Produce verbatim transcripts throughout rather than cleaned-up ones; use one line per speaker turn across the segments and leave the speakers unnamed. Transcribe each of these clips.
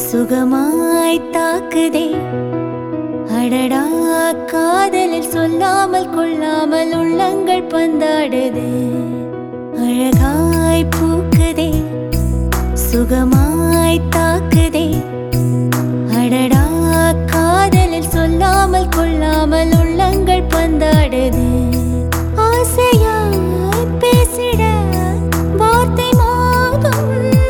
சுகமாய் தாக்குதே அடடா காதலில் சொல்லாமல் கொள்ளாமல் உள்ளங்கள் பந்தாடுதே அழகாய் பூக்குதே சுகமாய் தாக்குதே அடடா காதலில் சொல்லாமல் கொள்ளாமல் உள்ளங்கள் பந்தாடுதே ஆசையாய் பேசிட வார்த்தை மோதும்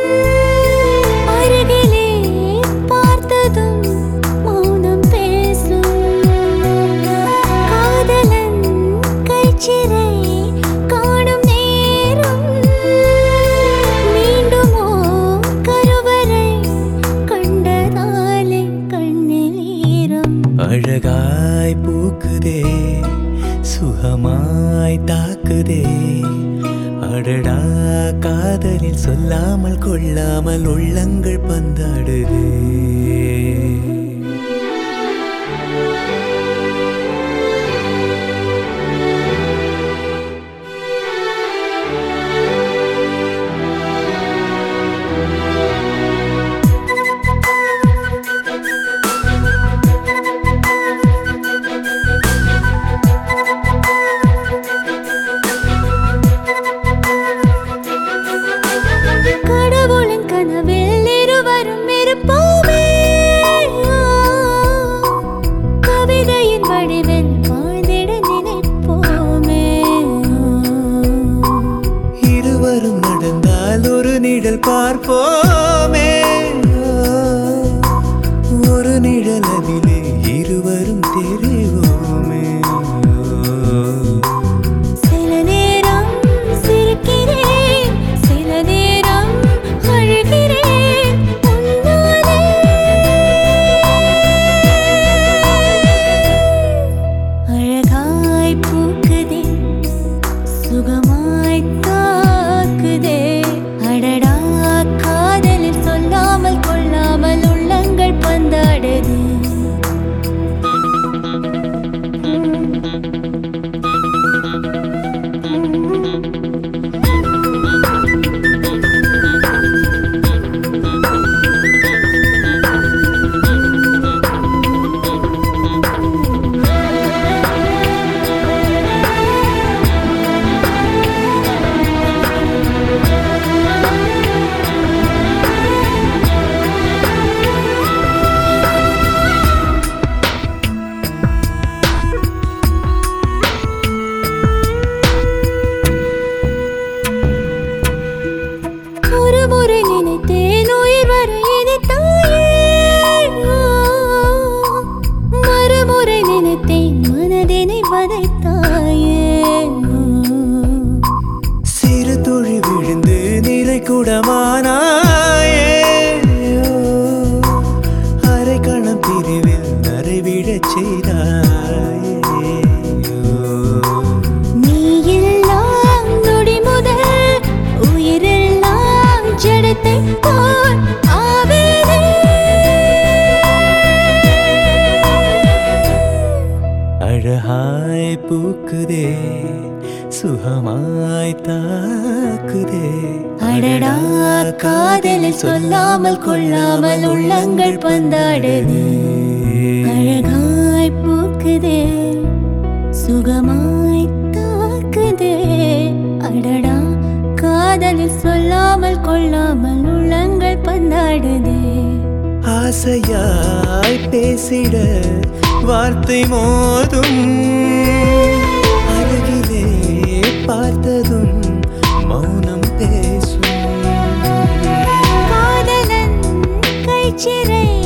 அருகிலே பார்த்ததும் மௌனம் பேசும் காதலன் கைச்சிறை காணும் நேரம் மீண்டுமோ கருவறை கண்டதாலே கண்ணில் ஈரம்
அழகாய் பூக்குதே சுகமாய் தாக்குதே அடடா காதலில் சொல்லாமல் கொள்ளாமல் உள்ளங்கள் பந்தாடுதே
கடவுளின் கனவில் இருவரும் இருப்போமே கவிதையின் வடிவில் வாழ்ந்திட நினைப்போமே
இருவரும் நடந்தால் ஒரு நிழல் பார்ப்போமே ஒரு நிழல் அதிலே இருவரும் தெரிவோமே
சில நேரம் சிரிக்கிறேன் சில நேரம் அழுகிறேன் உன்னாலே அழகாய் பூக்குதே சுகமாய் தாக்குதே அடடா காதலில் சொல்லாமல் கொள்ளாமல் உள்ளங்கள் பந்தாடுதே ஒரு முறை நினைத்தேன் உயிர் வர இனித்தாயே மறுமுறை நினைத்தேன் மனதினை வதைத்தாயே
சிறு துளி விழுந்து நிலை கூடமானாயே அரை கணம் பிரிவில் நரைவிடச் செய்தாயே
நீ எல்லாம் நொடி முதல் உயிரெல்லாம் ஜடத்தை போல் ஆவேனே
அழகாய் பூக்குதே சுகமாய் தாக்குதே
அடடா காதலில் சொல்லாமல் கொள்ளாமல் உள்ளங்கள் பந்தாடுதே அழகாய் பூக்குதே சுகமாய் தாக்குதே அடடா காதலில் சொல்லாமல் கொள்ளாமல் உள்ளங்கள் பந்தாடுதே
ஆசையாய் பேசிட வார்த்தை மோதும் அருகிலே பார்த்ததும் மௌனம் பேசும்
காதலன் கைச்சிறை